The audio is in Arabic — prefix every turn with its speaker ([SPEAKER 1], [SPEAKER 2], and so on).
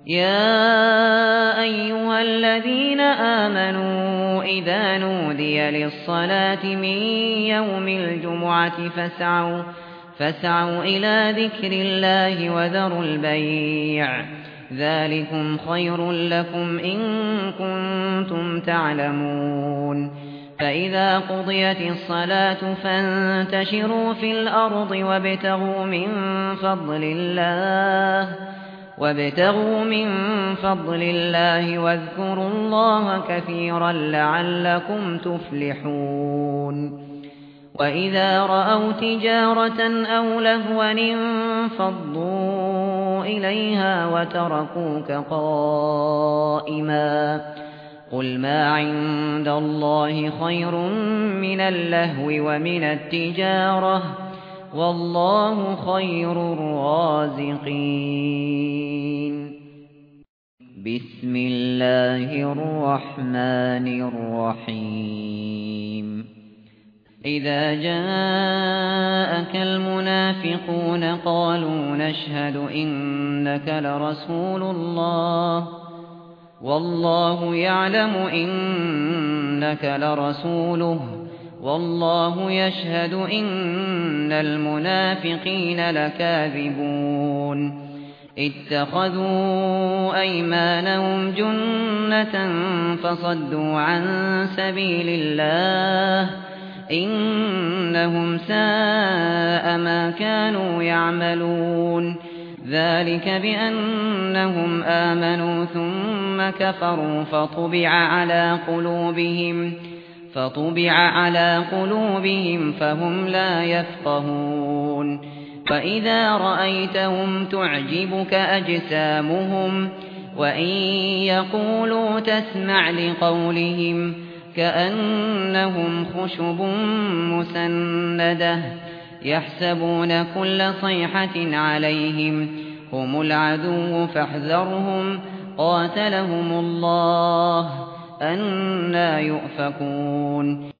[SPEAKER 1] يا أيها الذين آمنوا إذا نودي للصلاة من يوم الجمعة فاسعوا إلى ذكر الله وذروا البيع ذلكم خير لكم إن كنتم تعلمون فإذا قضيت الصلاة فانتشروا في الأرض وابتغوا من فضل الله واذكروا الله كثيرا لعلكم تفلحون وإذا رأوا تجارة أو لهوا انفضوا إليها وتركوك قائما قل ما عند الله خير من اللهو ومن التجارة والله خير الرازقين بسم الله الرحمن الرحيم إذا جاءك المنافقون قالوا نشهد إنك لرسول الله والله يعلم إنك لرسوله والله يشهد إن المنافقين لكاذبون اتخذوا أيمانهم جنة فصدوا عن سبيل الله إنهم ساء ما كانوا يعملون ذلك بأنهم آمنوا ثم كفروا فطبع على قلوبهم فهم لا يفقهون وإذا رأيتهم تعجبك أجسامهم وإن يقولوا تسمع لقولهم كأنهم خشب مسندة يحسبون كل صيحة عليهم هم العدو فاحذرهم قاتلهم الله أنى يؤفكون